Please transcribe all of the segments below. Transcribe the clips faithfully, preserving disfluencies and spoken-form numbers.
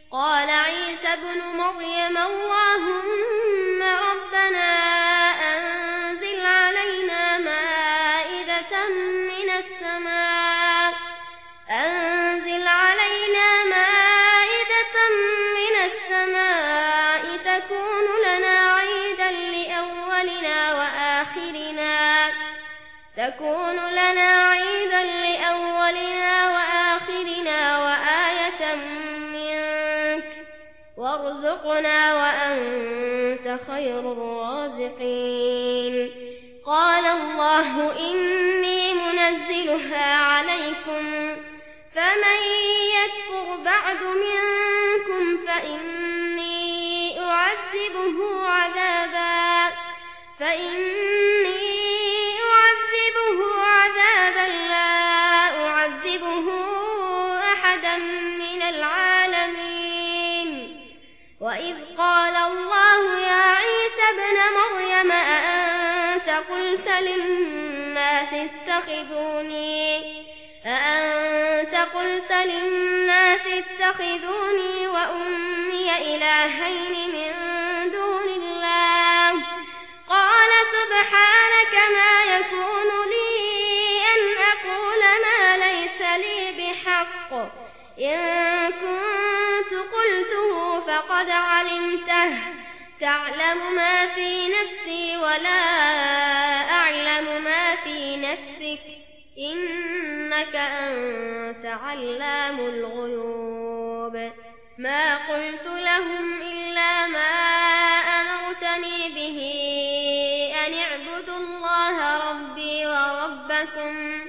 قال عيسى ابن مريم اللهم ربنا أنزل علينا مائدة من السماء أنزل علينا مائدة من السماء تكون لنا عيدا لأولنا وآخرنا تكون لنا عيدا لأولنا وآخرنا وآية منك وارزقنا وأنت خير الرازقين قال الله إني منزلها عليكم فمن يكفر بعد منكم فإني أعذبه عذابا فإني أعذبه عذابا لا أعذبه أحدا من العالمين وإذ قال الله يا عيسى ابن مريم أأنت قلت للناس اتخذوني أأنت قلت للناس اتخذوني وأمي إلهين من دون الله قال سبحانك ما يكون لي أن أقول ما ليس لي بحق إن كنت قلته فقد علمته تعلم ما في نفسي ولا أعلم ما في نفسك إنك أنت علام الغيوب ما قلت لهم إلا ما أمرتني به أن اعبدوا الله ربي وربكم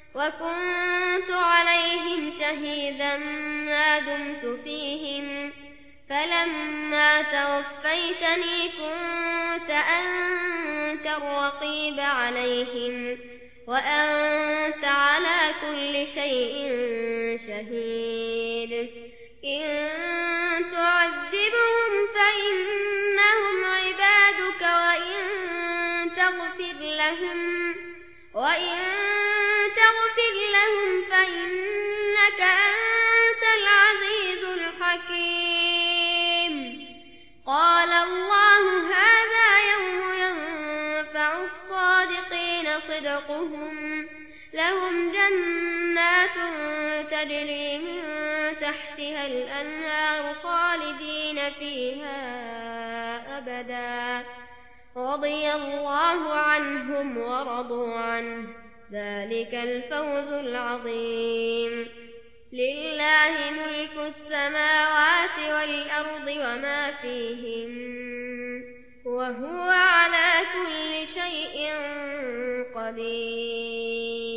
وكنت عليهم شهيدا ما دمت فيهم فلما توفيتني كنت أنت الرقيب عليهم وأنت على كل شيء شهيد إن تعذبهم فإنهم عبادك وإن تغفر لهم وإن تغفر لهم فإنك أنت العزيز الحكيم قال الله هذا يوم ينفع الصادقين صدقهم لهم جنات تجري من تحتها الأنهار خالدين فيها أبدا رضي الله عنهم ورضوا عنه ذلك الفوز العظيم لله ملك السماوات والأرض وما فيهن وهو على كل شيء قدير